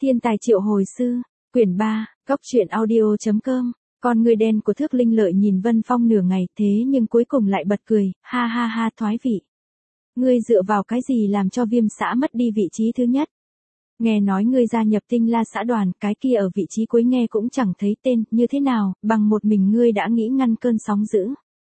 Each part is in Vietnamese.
Thiên tài triệu hồi sư, quyển 3, Cốc truyện audio.com. Con người đen của Thước Linh Lợi nhìn Vân Phong nửa ngày thế nhưng cuối cùng lại bật cười, ha ha ha thoái vị. Ngươi dựa vào cái gì làm cho Viêm xã mất đi vị trí thứ nhất? Nghe nói ngươi gia nhập Tinh La xã đoàn, cái kia ở vị trí cuối nghe cũng chẳng thấy tên, như thế nào, bằng một mình ngươi đã nghĩ ngăn cơn sóng dữ.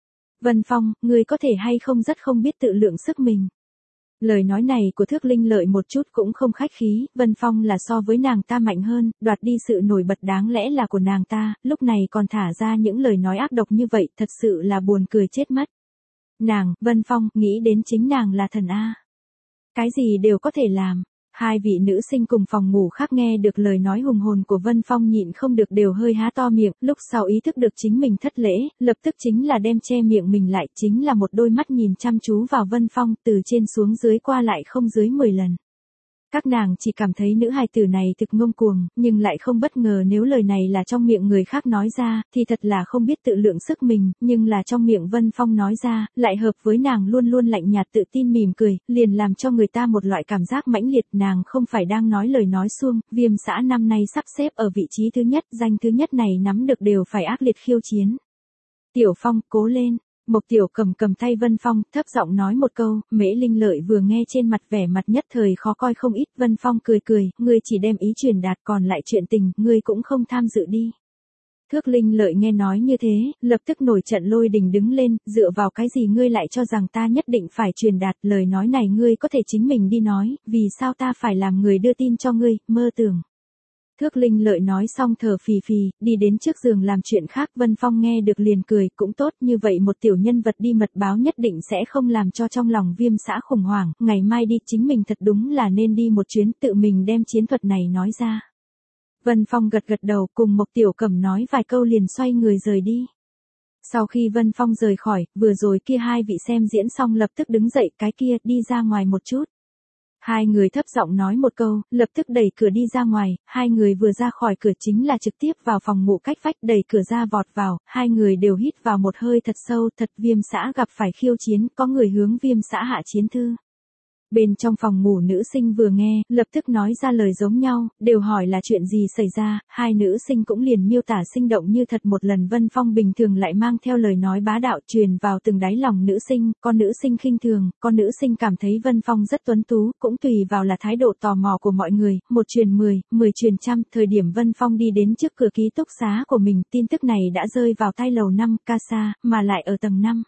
Vân Phong, ngươi có thể hay không rất không biết tự lượng sức mình. Lời nói này của Thước Linh Lợi một chút cũng không khách khí, Vân Phong là so với nàng ta mạnh hơn, đoạt đi sự nổi bật đáng lẽ là của nàng ta, lúc này còn thả ra những lời nói ác độc như vậy, thật sự là buồn cười chết mất. Nàng, Vân Phong, nghĩ đến chính nàng là thần A. Cái gì đều có thể làm. Hai vị nữ sinh cùng phòng ngủ khác nghe được lời nói hùng hồn của Vân Phong nhịn không được đều hơi há to miệng, lúc sau ý thức được chính mình thất lễ, lập tức chính là đem che miệng mình lại, chính là một đôi mắt nhìn chăm chú vào Vân Phong, từ trên xuống dưới qua lại không dưới 10 lần. Các nàng chỉ cảm thấy nữ hài tử này thực ngông cuồng, nhưng lại không bất ngờ nếu lời này là trong miệng người khác nói ra, thì thật là không biết tự lượng sức mình, nhưng là trong miệng Vân Phong nói ra, lại hợp với nàng luôn luôn lạnh nhạt tự tin mỉm cười, liền làm cho người ta một loại cảm giác mãnh liệt. Nàng không phải đang nói lời nói suông, Viêm xã năm nay sắp xếp ở vị trí thứ nhất, danh thứ nhất này nắm được đều phải ác liệt khiêu chiến. Tiểu Phong, cố lên. Mộc Tiểu cầm tay Vân Phong, thấp giọng nói một câu, Mễ Linh Lợi vừa nghe trên mặt vẻ mặt nhất thời khó coi không ít. Vân Phong cười, ngươi chỉ đem ý truyền đạt, còn lại chuyện tình, ngươi cũng không tham dự đi. Thước Linh Lợi nghe nói như thế, lập tức nổi trận lôi đình đứng lên, dựa vào cái gì ngươi lại cho rằng ta nhất định phải truyền đạt, lời nói này ngươi có thể chính mình đi nói, vì sao ta phải làm người đưa tin cho ngươi, mơ tưởng. Thước Linh Lợi nói xong thở phì phì, đi đến trước giường làm chuyện khác. Vân Phong nghe được liền cười, cũng tốt, như vậy một tiểu nhân vật đi mật báo nhất định sẽ không làm cho trong lòng Viêm xã khủng hoảng, ngày mai đi chính mình thật đúng là nên đi một chuyến, tự mình đem chiến thuật này nói ra. Vân Phong gật đầu cùng Mộc Tiểu Cẩm nói vài câu liền xoay người rời đi. Sau khi Vân Phong rời khỏi, vừa rồi kia hai vị xem diễn xong lập tức đứng dậy, cái kia, đi ra ngoài một chút. Hai người thấp giọng nói một câu, lập tức đẩy cửa đi ra ngoài, hai người vừa ra khỏi cửa chính là trực tiếp vào phòng ngủ cách vách, đẩy cửa ra vọt vào, hai người đều hít vào một hơi thật sâu, thật. Viêm xã gặp phải khiêu chiến, có người hướng Viêm xã hạ chiến thư. Bên trong phòng ngủ nữ sinh vừa nghe, lập tức nói ra lời giống nhau, đều hỏi là chuyện gì xảy ra, hai nữ sinh cũng liền miêu tả sinh động như thật một lần. Vân Phong bình thường lại mang theo lời nói bá đạo truyền vào từng đáy lòng nữ sinh, con nữ sinh khinh thường, con nữ sinh cảm thấy Vân Phong rất tuấn tú, cũng tùy vào là thái độ tò mò của mọi người, một truyền 10, 10 truyền trăm. Thời điểm Vân Phong đi đến trước cửa ký túc xá của mình, tin tức này đã rơi vào tay lầu 5, Casa, mà lại ở tầng 5.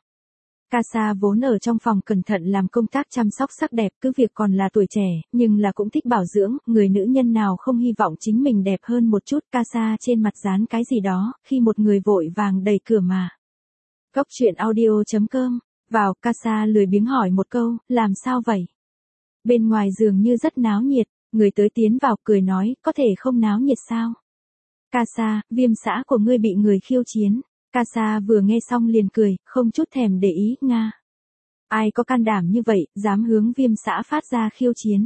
Casa vốn ở trong phòng cẩn thận làm công tác chăm sóc sắc đẹp, cứ việc còn là tuổi trẻ, nhưng là cũng thích bảo dưỡng, người nữ nhân nào không hy vọng chính mình đẹp hơn một chút. Casa trên mặt dán cái gì đó, khi một người vội vàng đẩy cửa mà. Cốc truyện audio.com, vào, Casa lười biếng hỏi một câu, làm sao vậy? Bên ngoài dường như rất náo nhiệt, người tới tiến vào cười nói, có thể không náo nhiệt sao? Casa, Viêm xã của ngươi bị người khiêu chiến. Casa vừa nghe xong liền cười, không chút thèm để ý, Nga. Ai có can đảm như vậy, dám hướng Viêm xã phát ra khiêu chiến.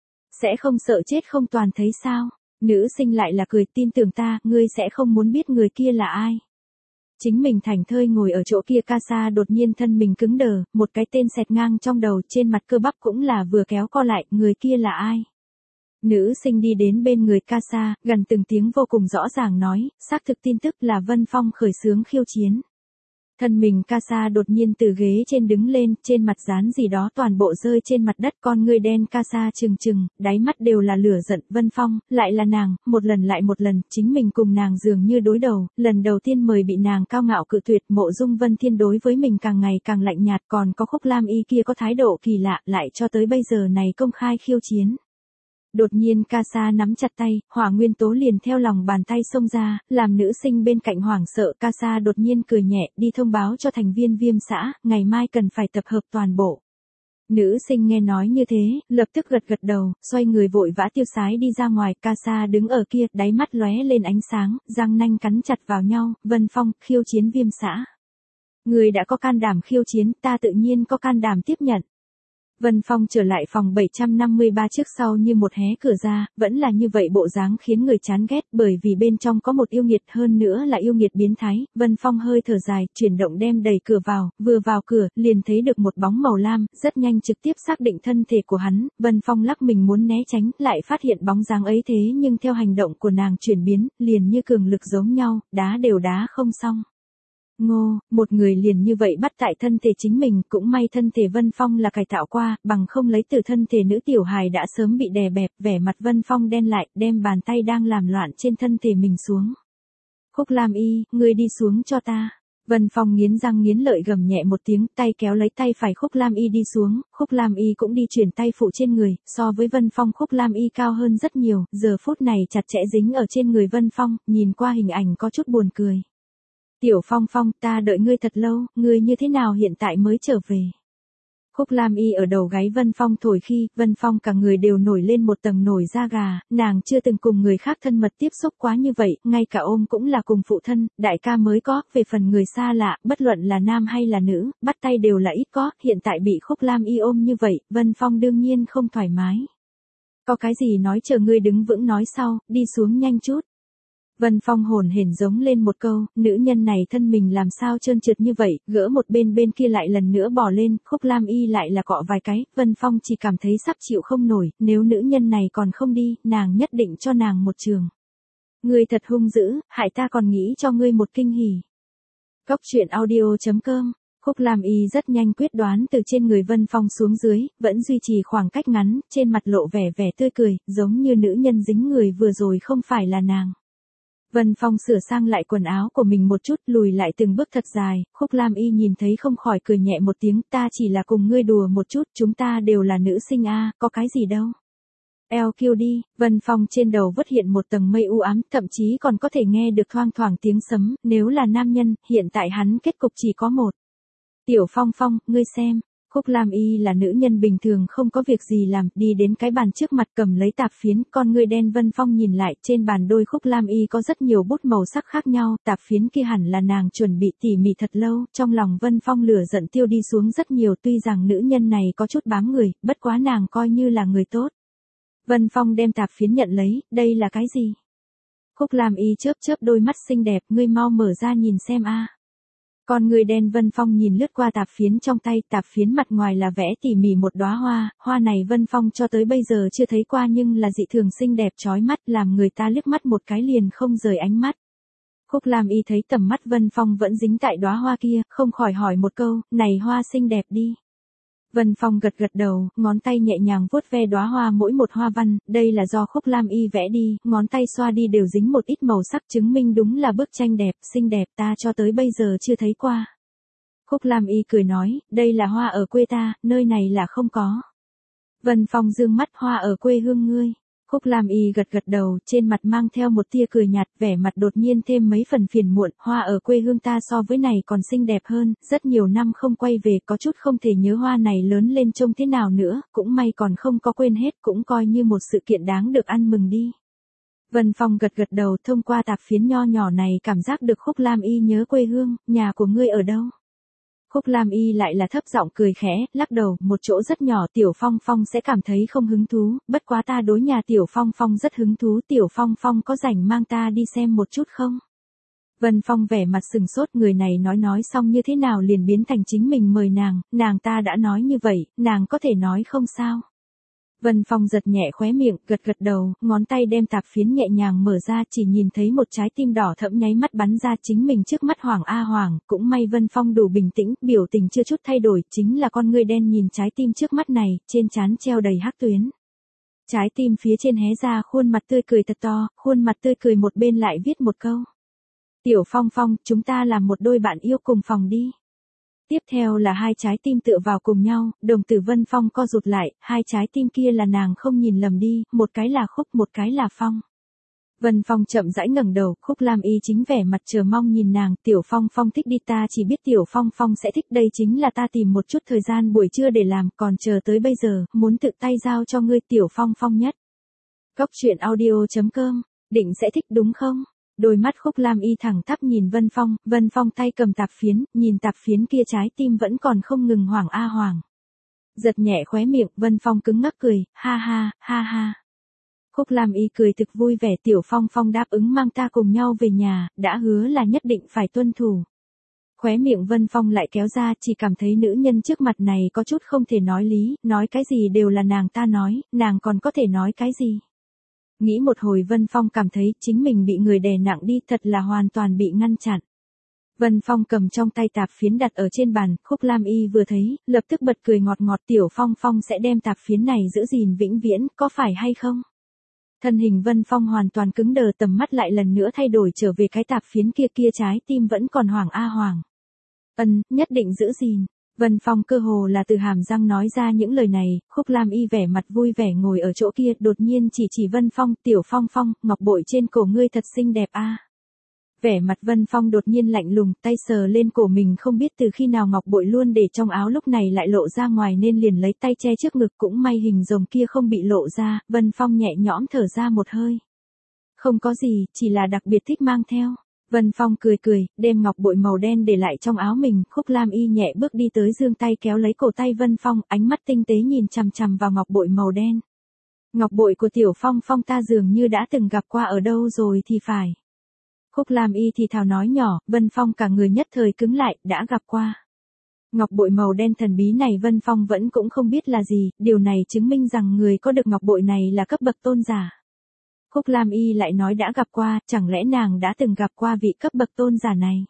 Sẽ không sợ chết không toàn thấy sao? Nữ sinh lại là cười, tin tưởng ta, ngươi sẽ không muốn biết người kia là ai. Chính mình thảnh thơi ngồi ở chỗ kia. Casa đột nhiên thân mình cứng đờ, một cái tên xẹt ngang trong đầu, trên mặt cơ bắp cũng là vừa kéo co lại, người kia là ai? Nữ sinh đi đến bên người Casa, gần từng tiếng vô cùng rõ ràng nói, xác thực tin tức là Vân Phong khởi xướng khiêu chiến. Thân mình Casa đột nhiên từ ghế trên đứng lên, trên mặt dán gì đó toàn bộ rơi trên mặt đất, con ngươi đen Casa trừng, đáy mắt đều là lửa giận. Vân Phong, lại là nàng, một lần lại một lần, chính mình cùng nàng dường như đối đầu, lần đầu tiên mời bị nàng cao ngạo cự tuyệt. Mộ Dung Vân Thiên đối với mình càng ngày càng lạnh nhạt, còn có Khúc Lam Y kia có thái độ kỳ lạ, lại cho tới bây giờ này công khai khiêu chiến. Đột nhiên Casa nắm chặt tay, hỏa nguyên tố liền theo lòng bàn tay xông ra, làm nữ sinh bên cạnh hoảng sợ. Casa đột nhiên cười nhẹ, đi thông báo cho thành viên Viêm xã, ngày mai cần phải tập hợp toàn bộ. Nữ sinh nghe nói như thế, lập tức gật đầu, xoay người vội vã tiêu sái đi ra ngoài. Casa đứng ở kia, đáy mắt lóe lên ánh sáng, răng nanh cắn chặt vào nhau. Vân Phong, khiêu chiến Viêm xã. Người đã có can đảm khiêu chiến, ta tự nhiên có can đảm tiếp nhận. Vân Phong trở lại phòng 753 trước sau như một hé cửa ra, vẫn là như vậy bộ dáng khiến người chán ghét bởi vì bên trong có một yêu nghiệt hơn nữa là yêu nghiệt biến thái. Vân Phong hơi thở dài, chuyển động đem đẩy cửa vào, vừa vào cửa, liền thấy được một bóng màu lam, rất nhanh trực tiếp xác định thân thể của hắn. Vân Phong lắc mình muốn né tránh, lại phát hiện bóng dáng ấy thế nhưng theo hành động của nàng chuyển biến, liền như cường lực giống nhau, đá đều đá không xong. Ngô, một người liền như vậy bắt tại thân thể chính mình, cũng may thân thể Vân Phong là cải tạo qua, bằng không lấy từ thân thể nữ tiểu hài đã sớm bị đè bẹp, vẻ mặt Vân Phong đen lại, đem bàn tay đang làm loạn trên thân thể mình xuống. Khúc Lam Y, ngươi đi xuống cho ta. Vân Phong nghiến răng nghiến lợi gầm nhẹ một tiếng, tay kéo lấy tay phải Khúc Lam Y đi xuống, Khúc Lam Y cũng đi chuyển tay phụ trên người, so với Vân Phong Khúc Lam Y cao hơn rất nhiều, giờ phút này chặt chẽ dính ở trên người Vân Phong, nhìn qua hình ảnh có chút buồn cười. Tiểu Phong Phong, ta đợi ngươi thật lâu, ngươi như thế nào hiện tại mới trở về? Khúc Lam Y ở đầu gáy Vân Phong thổi khi, Vân Phong cả người đều nổi lên một tầng nổi da gà, nàng chưa từng cùng người khác thân mật tiếp xúc quá như vậy, ngay cả ôm cũng là cùng phụ thân, đại ca mới có, về phần người xa lạ, bất luận là nam hay là nữ, bắt tay đều là ít có, hiện tại bị Khúc Lam Y ôm như vậy, Vân Phong đương nhiên không thoải mái. Có cái gì nói chờ ngươi đứng vững nói sau, đi xuống nhanh chút. Vân Phong hồn hển giống lên một câu, nữ nhân này thân mình làm sao trơn trượt như vậy, gỡ một bên kia lại lần nữa bỏ lên, Khúc Lam Y lại là cọ vài cái, Vân Phong chỉ cảm thấy sắp chịu không nổi, nếu nữ nhân này còn không đi, nàng nhất định cho nàng một trường. Ngươi thật hung dữ, hại ta còn nghĩ cho ngươi một kinh hỉ. Cóc truyện audio.com. Khúc Lam Y rất nhanh quyết đoán từ trên người Vân Phong xuống dưới, vẫn duy trì khoảng cách ngắn, trên mặt lộ vẻ tươi cười, giống như nữ nhân dính người vừa rồi không phải là nàng. Vân Phong sửa sang lại quần áo của mình một chút, lùi lại từng bước thật dài, Khúc Lam Y nhìn thấy không khỏi cười nhẹ một tiếng, ta chỉ là cùng ngươi đùa một chút, chúng ta đều là nữ sinh a, có cái gì đâu. Eo kêu đi, Vân Phong trên đầu vất hiện một tầng mây u ám, thậm chí còn có thể nghe được thoang thoảng tiếng sấm, nếu là nam nhân, hiện tại hắn kết cục chỉ có một. Tiểu Phong Phong, ngươi xem. Khúc Lam Y là nữ nhân bình thường không có việc gì làm, đi đến cái bàn trước mặt cầm lấy tạp phiến, con ngươi đen. Vân Phong nhìn lại, trên bàn đôi Khúc Lam Y có rất nhiều bút màu sắc khác nhau, tạp phiến kia hẳn là nàng chuẩn bị tỉ mỉ thật lâu, trong lòng Vân Phong lửa giận tiêu đi xuống rất nhiều, tuy rằng nữ nhân này có chút bám người, bất quá nàng coi như là người tốt. Vân Phong đem tạp phiến nhận lấy, đây là cái gì? Khúc Lam Y chớp chớp đôi mắt xinh đẹp, ngươi mau mở ra nhìn xem a. Con người đen. Vân Phong nhìn lướt qua tạp phiến trong tay, tạp phiến mặt ngoài là vẽ tỉ mỉ một đóa hoa, hoa này Vân Phong cho tới bây giờ chưa thấy qua nhưng là dị thường xinh đẹp chói mắt, làm người ta liếc mắt một cái liền không rời ánh mắt. Khúc Lam Y thấy tầm mắt Vân Phong vẫn dính tại đóa hoa kia, không khỏi hỏi một câu, này hoa xinh đẹp đi. Vân Phong gật gật đầu, ngón tay nhẹ nhàng vuốt ve đóa hoa mỗi một hoa văn, đây là do Khúc Lam Y vẽ đi, ngón tay xoa đi đều dính một ít màu sắc chứng minh đúng là bức tranh đẹp, xinh đẹp ta cho tới bây giờ chưa thấy qua. Khúc Lam Y cười nói, đây là hoa ở quê ta, nơi này là không có. Vân Phong dương mắt, hoa ở quê hương ngươi. Khúc Lam Y gật gật đầu, trên mặt mang theo một tia cười nhạt, vẻ mặt đột nhiên thêm mấy phần phiền muộn, hoa ở quê hương ta so với này còn xinh đẹp hơn, rất nhiều năm không quay về, có chút không thể nhớ hoa này lớn lên trông thế nào nữa, cũng may còn không có quên hết, cũng coi như một sự kiện đáng được ăn mừng đi. Vân Phong gật gật đầu, thông qua tạp phiến nho nhỏ này cảm giác được Khúc Lam Y nhớ quê hương, nhà của ngươi ở đâu? Khúc Lam Y lại là thấp giọng cười khẽ, lắc đầu, một chỗ rất nhỏ Tiểu Phong Phong sẽ cảm thấy không hứng thú, bất quá ta đối nhà Tiểu Phong Phong rất hứng thú, Tiểu Phong Phong có rảnh mang ta đi xem một chút không? Vân Phong vẻ mặt sừng sốt, người này nói xong như thế nào liền biến thành chính mình mời nàng ta đã nói như vậy, nàng có thể nói không sao? Vân Phong giật nhẹ khóe miệng, gật gật đầu, ngón tay đem tạp phiến nhẹ nhàng mở ra, chỉ nhìn thấy một trái tim đỏ thẫm nháy mắt bắn ra chính mình trước mắt Hoàng A Hoàng, cũng may Vân Phong đủ bình tĩnh, biểu tình chưa chút thay đổi, chính là con ngươi đen nhìn trái tim trước mắt này, trên trán treo đầy hắc tuyến. Trái tim phía trên hé ra, khuôn mặt tươi cười thật to, khuôn mặt tươi cười một bên lại viết một câu. Tiểu Phong Phong, chúng ta làm một đôi bạn yêu cùng phòng đi. Tiếp theo là hai trái tim tựa vào cùng nhau, đồng tử Vân Phong co rụt lại, hai trái tim kia là nàng không nhìn lầm đi, một cái là Khúc, một cái là Phong. Vân Phong chậm rãi ngẩng đầu, Khúc Lam Y chính vẻ mặt chờ mong nhìn nàng, Tiểu Phong Phong thích đi, ta chỉ biết Tiểu Phong Phong sẽ thích, đây chính là ta tìm một chút thời gian buổi trưa để làm, còn chờ tới bây giờ, muốn tự tay giao cho ngươi Tiểu Phong Phong nhất. Cóc truyện audio.com, định sẽ thích đúng không? Đôi mắt Khúc Lam Y thẳng thắp nhìn Vân Phong tay cầm tạp phiến, nhìn tạp phiến kia trái tim vẫn còn không ngừng Hoàng A Hoàng. Giật nhẹ khóe miệng, Vân Phong cứng ngắc cười, ha ha, ha ha. Khúc Lam Y cười thực vui vẻ, Tiểu Phong Phong đáp ứng mang ta cùng nhau về nhà, đã hứa là nhất định phải tuân thủ. Khóe miệng Vân Phong lại kéo ra, chỉ cảm thấy nữ nhân trước mặt này có chút không thể nói lý, nói cái gì đều là nàng ta nói, nàng còn có thể nói cái gì. Nghĩ một hồi Vân Phong cảm thấy chính mình bị người đè nặng đi, thật là hoàn toàn bị ngăn chặn. Vân Phong cầm trong tay tạp phiến đặt ở trên bàn, Khúc Lam Y vừa thấy, lập tức bật cười ngọt ngọt, Tiểu Phong Phong sẽ đem tạp phiến này giữ gìn vĩnh viễn, có phải hay không? Thân hình Vân Phong hoàn toàn cứng đờ, tầm mắt lại lần nữa thay đổi trở về cái tạp phiến kia kia, trái tim vẫn còn hoảng a hoảng. Nhất định giữ gìn. Vân Phong cơ hồ là từ hàm răng nói ra những lời này, Khúc Lam Y vẻ mặt vui vẻ ngồi ở chỗ kia, đột nhiên chỉ Vân Phong, Tiểu Phong Phong, ngọc bội trên cổ ngươi thật xinh đẹp a. Vẻ mặt Vân Phong đột nhiên lạnh lùng, tay sờ lên cổ mình, không biết từ khi nào ngọc bội luôn để trong áo lúc này lại lộ ra ngoài nên liền lấy tay che trước ngực, cũng may hình rồng kia không bị lộ ra, Vân Phong nhẹ nhõm thở ra một hơi. Không có gì, chỉ là đặc biệt thích mang theo. Vân Phong cười cười, đem ngọc bội màu đen để lại trong áo mình, Khúc Lam Y nhẹ bước đi tới giương tay kéo lấy cổ tay Vân Phong, ánh mắt tinh tế nhìn chằm chằm vào ngọc bội màu đen. Ngọc bội của Tiểu Phong Phong ta dường như đã từng gặp qua ở đâu rồi thì phải. Khúc Lam Y thì thào nói nhỏ, Vân Phong cả người nhất thời cứng lại, đã gặp qua. Ngọc bội màu đen thần bí này Vân Phong vẫn cũng không biết là gì, điều này chứng minh rằng người có được ngọc bội này là cấp bậc tôn giả. Khúc Lam Y lại nói đã gặp qua, chẳng lẽ nàng đã từng gặp qua vị cấp bậc tôn giả này?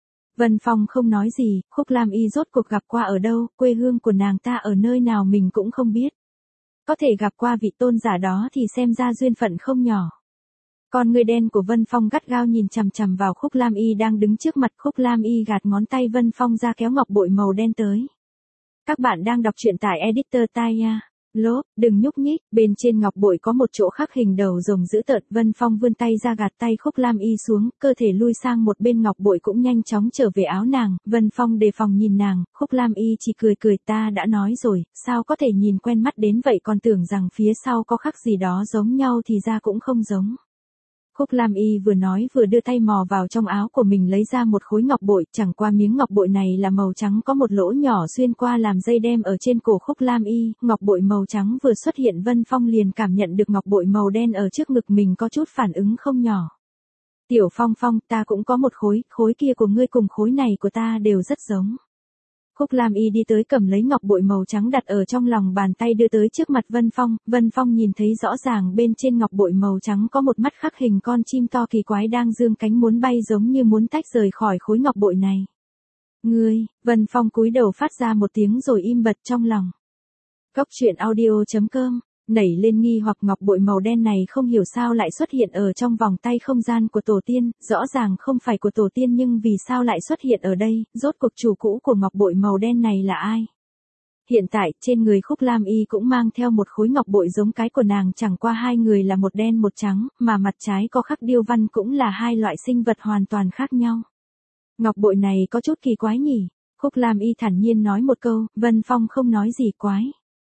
Vân Phong không nói gì, Khúc Lam Y rốt cuộc gặp qua ở đâu, quê hương của nàng ta ở nơi nào mình cũng không biết. Có thể gặp qua vị tôn giả đó thì xem ra duyên phận không nhỏ. Con người đen của Vân Phong gắt gao nhìn chằm chằm vào Khúc Lam Y đang đứng trước mặt, Khúc Lam Y gạt ngón tay Vân Phong ra kéo ngọc bội màu đen tới. Các bạn đang đọc truyện tại editor Taya. Lốp, đừng nhúc nhích, bên trên ngọc bội có một chỗ khắc hình đầu rồng dữ tợn, Vân Phong vươn tay ra gạt tay Khúc Lam Y xuống, cơ thể lui sang một bên, ngọc bội cũng nhanh chóng trở về áo nàng, Vân Phong đề phòng nhìn nàng, Khúc Lam Y chỉ cười cười, ta đã nói rồi, sao có thể nhìn quen mắt đến vậy, còn tưởng rằng phía sau có khắc gì đó giống nhau thì ra cũng không giống. Khúc Lam Y vừa nói vừa đưa tay mò vào trong áo của mình lấy ra một khối ngọc bội, chẳng qua miếng ngọc bội này là màu trắng có một lỗ nhỏ xuyên qua làm dây đem ở trên cổ Khúc Lam Y, ngọc bội màu trắng vừa xuất hiện Vân Phong liền cảm nhận được ngọc bội màu đen ở trước ngực mình có chút phản ứng không nhỏ. Tiểu Phong Phong, ta cũng có một khối kia của ngươi cùng khối này của ta đều rất giống. Khúc Lam Y đi tới cầm lấy ngọc bội màu trắng đặt ở trong lòng bàn tay đưa tới trước mặt Vân Phong nhìn thấy rõ ràng bên trên ngọc bội màu trắng có một mắt khắc hình con chim to kỳ quái đang dương cánh muốn bay giống như muốn tách rời khỏi khối ngọc bội này. Ngươi, Vân Phong cúi đầu phát ra một tiếng rồi im bặt trong lòng. Cốc truyện audio.com nảy lên nghi hoặc ngọc bội màu đen này không hiểu sao lại xuất hiện ở trong vòng tay không gian của tổ tiên, rõ ràng không phải của tổ tiên nhưng vì sao lại xuất hiện ở đây, rốt cuộc chủ cũ của ngọc bội màu đen này là ai? Hiện tại, trên người Khúc Lam Y cũng mang theo một khối ngọc bội giống cái của nàng, chẳng qua hai người là một đen một trắng, mà mặt trái có khắc điêu văn cũng là hai loại sinh vật hoàn toàn khác nhau. Ngọc bội này có chút kỳ quái nhỉ? Khúc Lam Y thản nhiên nói một câu, Vân Phong không nói gì quái.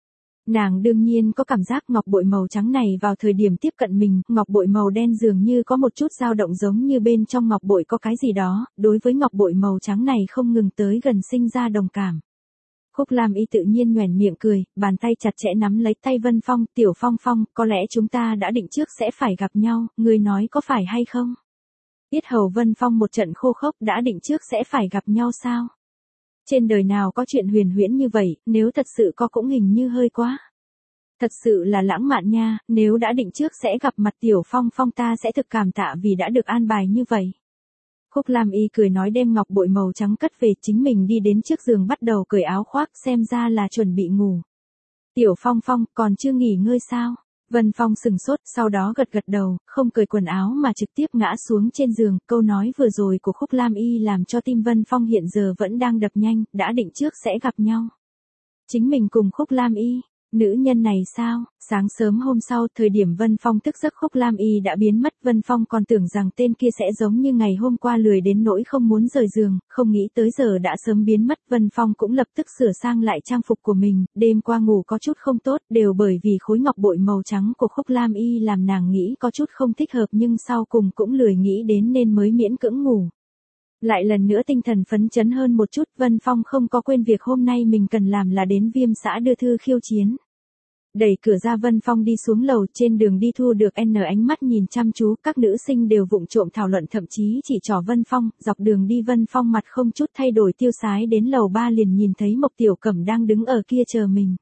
Nàng đương nhiên có cảm giác ngọc bội màu trắng này vào thời điểm tiếp cận mình, ngọc bội màu đen dường như có một chút dao động giống như bên trong ngọc bội có cái gì đó, đối với ngọc bội màu trắng này không ngừng tới gần sinh ra đồng cảm. Khúc Lam Y tự nhiên nhoẻn miệng cười, bàn tay chặt chẽ nắm lấy tay Vân Phong, Tiểu Phong Phong, có lẽ chúng ta đã định trước sẽ phải gặp nhau, ngươi nói có phải hay không? Yết hầu Vân Phong một trận khô khốc, đã định trước sẽ phải gặp nhau sao? Trên đời nào có chuyện huyền huyễn như vậy, nếu thật sự có cũng hình như hơi quá. Thật sự là lãng mạn nha, nếu đã định trước sẽ gặp mặt Tiểu Phong Phong ta sẽ thực cảm tạ vì đã được an bài như vậy. Khúc Lam Y cười nói đem ngọc bội màu trắng cất về, chính mình đi đến trước giường bắt đầu cởi áo khoác, xem ra là chuẩn bị ngủ. Tiểu Phong Phong, còn chưa nghỉ ngơi sao? Vân Phong sừng sốt, sau đó gật gật đầu, không cởi quần áo mà trực tiếp ngã xuống trên giường, câu nói vừa rồi của Khúc Lam Y làm cho tim Vân Phong hiện giờ vẫn đang đập nhanh, đã định trước sẽ gặp nhau. Chính mình cùng Khúc Lam Y, nữ nhân này sao? Sáng sớm hôm sau, thời điểm Vân Phong thức giấc Khúc Lam Y đã biến mất, Vân Phong còn tưởng rằng tên kia sẽ giống như ngày hôm qua lười đến nỗi không muốn rời giường, không nghĩ tới giờ đã sớm biến mất, Vân Phong cũng lập tức sửa sang lại trang phục của mình, đêm qua ngủ có chút không tốt, đều bởi vì khối ngọc bội màu trắng của Khúc Lam Y làm nàng nghĩ có chút không thích hợp nhưng sau cùng cũng lười nghĩ đến nên mới miễn cưỡng ngủ. Lại lần nữa tinh thần phấn chấn hơn một chút, Vân Phong không có quên việc hôm nay mình cần làm là đến Viêm xã đưa thư khiêu chiến. Đẩy cửa ra Vân Phong đi xuống lầu, trên đường đi thu được ánh mắt nhìn chăm chú, các nữ sinh đều vụng trộm thảo luận thậm chí chỉ trỏ Vân Phong, dọc đường đi Vân Phong mặt không chút thay đổi tiêu sái đến lầu 3 liền nhìn thấy Mộc Tiểu Cẩm đang đứng ở kia chờ mình.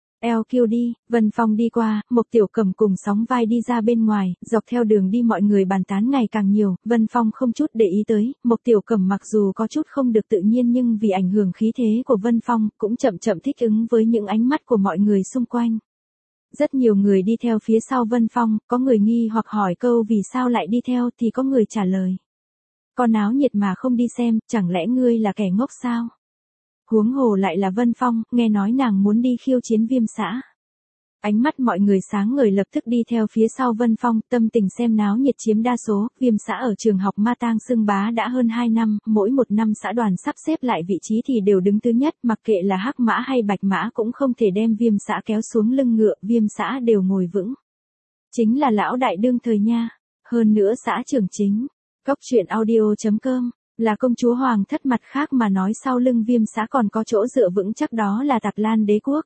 LQ đi, Vân Phong đi qua, Mộc Tiểu Cẩm cùng sóng vai đi ra bên ngoài, dọc theo đường đi mọi người bàn tán ngày càng nhiều, Vân Phong không chút để ý tới, Mộc Tiểu Cẩm mặc dù có chút không được tự nhiên nhưng vì ảnh hưởng khí thế của Vân Phong, cũng chậm chậm thích ứng với những ánh mắt của mọi người xung quanh. Rất nhiều người đi theo phía sau Vân Phong, có người nghi hoặc hỏi câu vì sao lại đi theo thì có người trả lời. Con náo nhiệt mà không đi xem, chẳng lẽ ngươi là kẻ ngốc sao? Huống hồ lại là Vân Phong, nghe nói nàng muốn đi khiêu chiến Viêm xã. Ánh mắt mọi người sáng ngời lập tức đi theo phía sau Vân Phong, tâm tình xem náo nhiệt chiếm đa số, Viêm xã ở trường học Ma Tang xưng bá đã hơn 2 năm, mỗi một năm xã đoàn sắp xếp lại vị trí thì đều đứng thứ nhất, mặc kệ là hắc mã hay bạch mã cũng không thể đem Viêm xã kéo xuống lưng ngựa, Viêm xã đều ngồi vững. Chính là lão đại đương thời nha, hơn nữa xã trưởng chính, Cốc truyện audio.com. Là công chúa hoàng thất mặt khác mà nói sau lưng Viêm xã còn có chỗ dựa vững chắc đó là Tạp Lan đế quốc.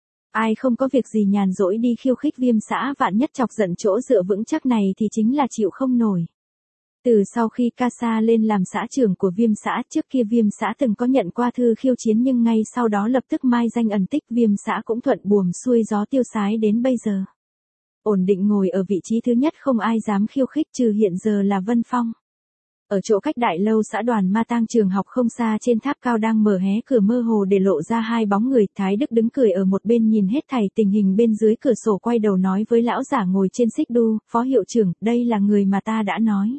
Ai không có việc gì nhàn rỗi đi khiêu khích Viêm xã vạn nhất chọc giận chỗ dựa vững chắc này thì chính là chịu không nổi. Từ sau khi Casa lên làm xã trưởng của Viêm xã, trước kia Viêm xã từng có nhận qua thư khiêu chiến nhưng ngay sau đó lập tức mai danh ẩn tích, Viêm xã cũng thuận buồm xuôi gió tiêu sái đến bây giờ. Ổn định ngồi ở vị trí thứ nhất không ai dám khiêu khích trừ hiện giờ là Vân Phong. Ở chỗ cách đại lâu xã đoàn Ma Tang trường học không xa trên tháp cao đang mở hé cửa mơ hồ để lộ ra hai bóng người, Thái Đức đứng cười ở một bên nhìn hết thảy tình hình bên dưới cửa sổ quay đầu nói với lão giả ngồi trên xích đu, phó hiệu trưởng, đây là người mà ta đã nói.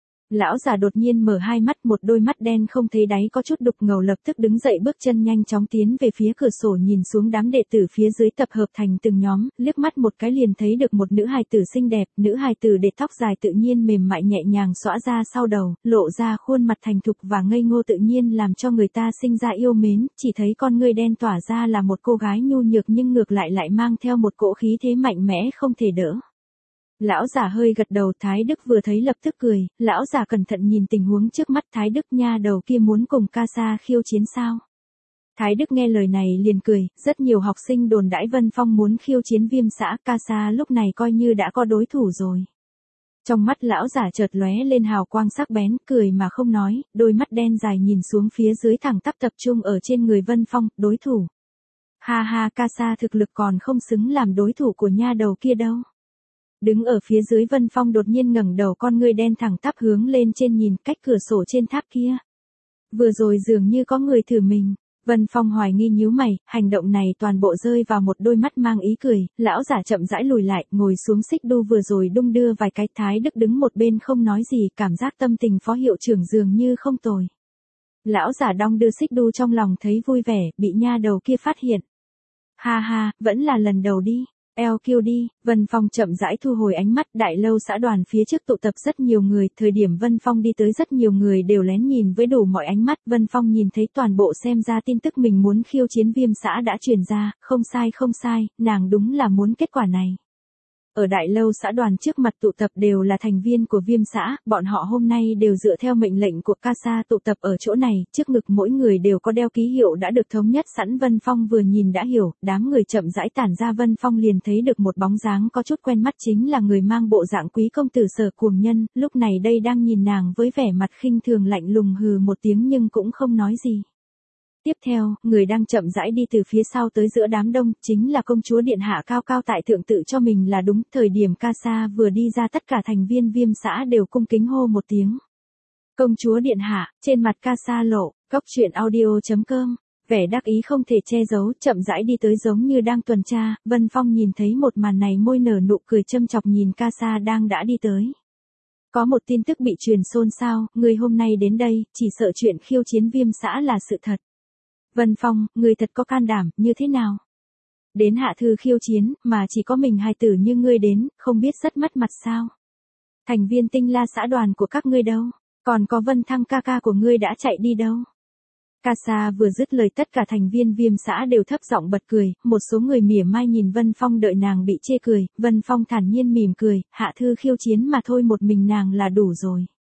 Lão giả đột nhiên mở hai mắt, một đôi mắt đen không thấy đáy có chút đục ngầu lập tức đứng dậy bước chân nhanh chóng tiến về phía cửa sổ nhìn xuống đám đệ tử phía dưới tập hợp thành từng nhóm, liếc mắt một cái liền thấy được một nữ hài tử xinh đẹp, nữ hài tử để tóc dài tự nhiên mềm mại nhẹ nhàng xõa ra sau đầu, lộ ra khuôn mặt thành thục và ngây ngô tự nhiên làm cho người ta sinh ra yêu mến, chỉ thấy con ngươi đen tỏa ra là một cô gái nhu nhược nhưng ngược lại lại mang theo một cỗ khí thế mạnh mẽ không thể đỡ. Lão giả hơi gật đầu, Thái Đức vừa thấy lập tức cười, lão giả cẩn thận nhìn tình huống trước mắt, Thái Đức nha đầu kia muốn cùng Casa khiêu chiến sao? Thái Đức nghe lời này liền cười, rất nhiều học sinh đồn đãi Vân Phong muốn khiêu chiến Viêm xã, Casa lúc này coi như đã có đối thủ rồi. Trong mắt lão giả chợt lóe lên hào quang sắc bén, cười mà không nói, đôi mắt đen dài nhìn xuống phía dưới thẳng tắp tập trung ở trên người Vân Phong, đối thủ. Ha ha, Casa thực lực còn không xứng làm đối thủ của nha đầu kia đâu. Đứng ở phía dưới Vân Phong đột nhiên ngẩng đầu, con ngươi đen thẳng tắp hướng lên trên nhìn cách cửa sổ trên tháp kia. Vừa rồi dường như có người thử mình. Vân Phong hoài nghi nhíu mày, hành động này toàn bộ rơi vào một đôi mắt mang ý cười, lão giả chậm rãi lùi lại, ngồi xuống xích đu vừa rồi đung đưa vài cái, Thái Đức đứng một bên không nói gì, cảm giác tâm tình phó hiệu trưởng dường như không tồi. Lão giả đong đưa xích đu trong lòng thấy vui vẻ, bị nha đầu kia phát hiện. Ha ha, vẫn là lần đầu đi. LQ đi, Vân Phong chậm rãi thu hồi ánh mắt, đại lâu xã đoàn phía trước tụ tập rất nhiều người, thời điểm Vân Phong đi tới rất nhiều người đều lén nhìn với đủ mọi ánh mắt, Vân Phong nhìn thấy toàn bộ xem ra tin tức mình muốn khiêu chiến Viêm xã đã truyền ra, không sai, nàng đúng là muốn kết quả này. Ở đại lâu xã đoàn trước mặt tụ tập đều là thành viên của Viêm xã, bọn họ hôm nay đều dựa theo mệnh lệnh của Casa tụ tập ở chỗ này, trước ngực mỗi người đều có đeo ký hiệu đã được thống nhất sẵn. Vân Phong vừa nhìn đã hiểu, đám người chậm rãi tản ra, Vân Phong liền thấy được một bóng dáng có chút quen mắt, chính là người mang bộ dạng quý công tử Sở Cuồng Nhân, lúc này đây đang nhìn nàng với vẻ mặt khinh thường lạnh lùng hừ một tiếng nhưng cũng không nói gì. Tiếp theo, người đang chậm rãi đi từ phía sau tới giữa đám đông, chính là công chúa điện hạ cao cao tại thượng tự cho mình là đúng, thời điểm Casa vừa đi ra tất cả thành viên Viêm xã đều cung kính hô một tiếng. Công chúa điện hạ, trên mặt Casa lộ, Cốc truyện audio.com, vẻ đắc ý không thể che giấu, chậm rãi đi tới giống như đang tuần tra, Vân Phong nhìn thấy một màn này môi nở nụ cười châm chọc nhìn Casa đang đã đi tới. Có một tin tức bị truyền xôn xao, người hôm nay đến đây, chỉ sợ chuyện khiêu chiến Viêm xã là sự thật. Vân Phong, người thật có can đảm, như thế nào? Đến hạ thư khiêu chiến, mà chỉ có mình hài tử như ngươi đến, không biết rất mất mặt sao? Thành viên Tinh La xã đoàn của các ngươi đâu? Còn có Vân Thăng ca ca của ngươi đã chạy đi đâu? Casa vừa dứt lời tất cả thành viên Viêm xã đều thấp giọng bật cười, một số người mỉa mai nhìn Vân Phong đợi nàng bị chê cười, Vân Phong thản nhiên mỉm cười, hạ thư khiêu chiến mà thôi, một mình nàng là đủ rồi.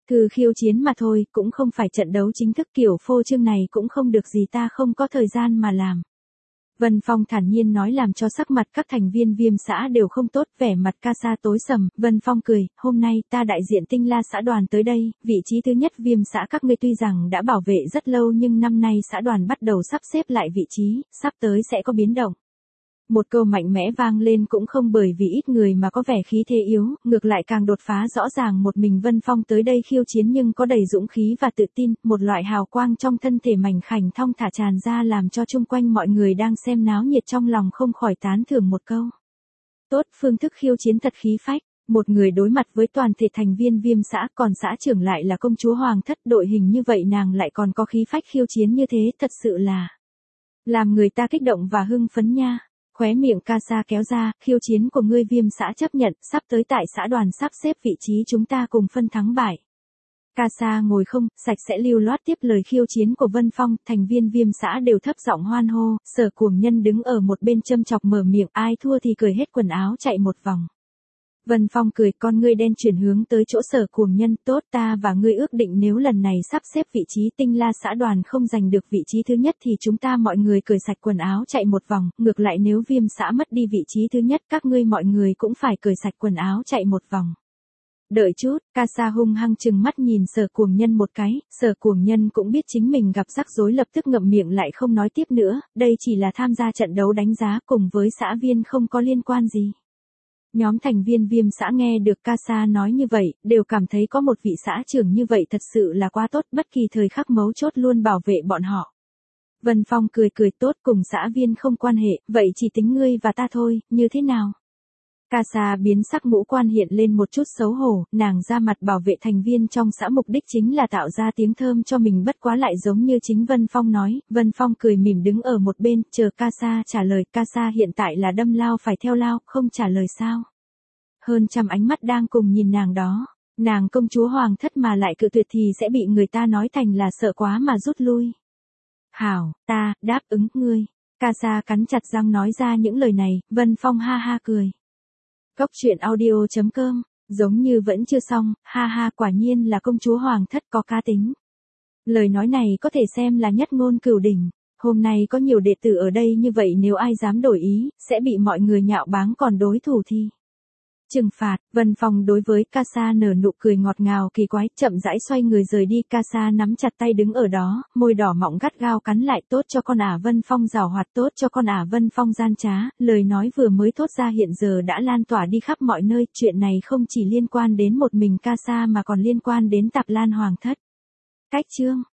Cứ khiêu chiến mà thôi, cũng không phải trận đấu chính thức, kiểu phô trương này cũng không được gì, ta không có thời gian mà làm. Vân Phong thản nhiên nói, làm cho sắc mặt các thành viên Viêm xã đều không tốt, vẻ mặt ca sa tối sầm. Vân Phong cười, hôm nay ta đại diện Tinh La xã đoàn tới đây, vị trí thứ nhất Viêm xã các ngươi tuy rằng đã bảo vệ rất lâu nhưng năm nay xã đoàn bắt đầu sắp xếp lại vị trí, sắp tới sẽ có biến động. Một câu mạnh mẽ vang lên, cũng không bởi vì ít người mà có vẻ khí thế yếu, ngược lại càng đột phá rõ ràng. Một mình Vân Phong tới đây khiêu chiến nhưng có đầy dũng khí và tự tin, một loại hào quang trong thân thể mảnh khảnh thong thả tràn ra làm cho chung quanh mọi người đang xem náo nhiệt trong lòng không khỏi tán thưởng một câu. Tốt, phương thức khiêu chiến thật khí phách. Một người đối mặt với toàn thể thành viên Viêm xã, còn xã trưởng lại là công chúa Hoàng thất, đội hình như vậy nàng lại còn có khí phách khiêu chiến như thế, thật sự là làm người ta kích động và hưng phấn nha. Khóe miệng ca sa kéo ra, khiêu chiến của ngươi Viêm xã chấp nhận, sắp tới tại xã đoàn sắp xếp vị trí chúng ta cùng phân thắng bại. Ca sa ngồi không, sạch sẽ lưu loát tiếp lời khiêu chiến của Vân Phong, thành viên Viêm xã đều thấp giọng hoan hô, Sở Cuồng Nhân đứng ở một bên châm chọc mở miệng, ai thua thì cởi hết quần áo chạy một vòng. Vân Phong cười, con ngươi đen chuyển hướng tới chỗ Sở Cuồng Nhân, tốt, ta và ngươi ước định nếu lần này sắp xếp vị trí Tinh La xã đoàn không giành được vị trí thứ nhất thì chúng ta mọi người cởi sạch quần áo chạy một vòng, ngược lại nếu Viêm xã mất đi vị trí thứ nhất các ngươi mọi người cũng phải cởi sạch quần áo chạy một vòng. Đợi chút, ca sa hung hăng chừng mắt nhìn Sở Cuồng Nhân một cái, Sở Cuồng Nhân cũng biết chính mình gặp rắc rối lập tức ngậm miệng lại không nói tiếp nữa, đây chỉ là tham gia trận đấu đánh giá cùng với xã viên không có liên quan gì. Nhóm thành viên Viêm xã nghe được ca sa nói như vậy, đều cảm thấy có một vị xã trưởng như vậy thật sự là quá tốt, bất kỳ thời khắc mấu chốt luôn bảo vệ bọn họ. Vân Phong cười cười, tốt, cùng xã viên không quan hệ, vậy chỉ tính ngươi và ta thôi, như thế nào? Ca sa biến sắc, ngũ quan hiện lên một chút xấu hổ, nàng ra mặt bảo vệ thành viên trong xã mục đích chính là tạo ra tiếng thơm cho mình, bất quá lại giống như chính Vân Phong nói. Vân Phong cười mỉm đứng ở một bên, chờ ca sa trả lời. Ca sa hiện tại là đâm lao phải theo lao, không trả lời sao? Hơn trăm ánh mắt đang cùng nhìn nàng đó, nàng công chúa Hoàng thất mà lại cự tuyệt thì sẽ bị người ta nói thành là sợ quá mà rút lui. Hảo, ta đáp ứng ngươi. Ca sa cắn chặt răng nói ra những lời này. Vân Phong ha ha cười. Cốc truyện audio.com, giống như vẫn chưa xong, ha ha, quả nhiên là công chúa Hoàng thất có cá tính. Lời nói này có thể xem là nhất ngôn cửu đỉnh. Hôm nay có nhiều đệ tử ở đây như vậy, nếu ai dám đổi ý, sẽ bị mọi người nhạo báng, còn đối thủ thì trừng phạt. Vân Phong đối với ca sa nở nụ cười ngọt ngào kỳ quái, chậm rãi xoay người rời đi. Ca sa nắm chặt tay đứng ở đó, môi đỏ mọng gắt gao cắn lại. Tốt cho con ả Vân Phong giảo hoạt, tốt cho con ả Vân Phong gian trá. Lời nói vừa mới thốt ra hiện giờ đã lan tỏa đi khắp mọi nơi. Chuyện này không chỉ liên quan đến một mình ca sa mà còn liên quan đến Tạp Lan Hoàng thất. Cách chương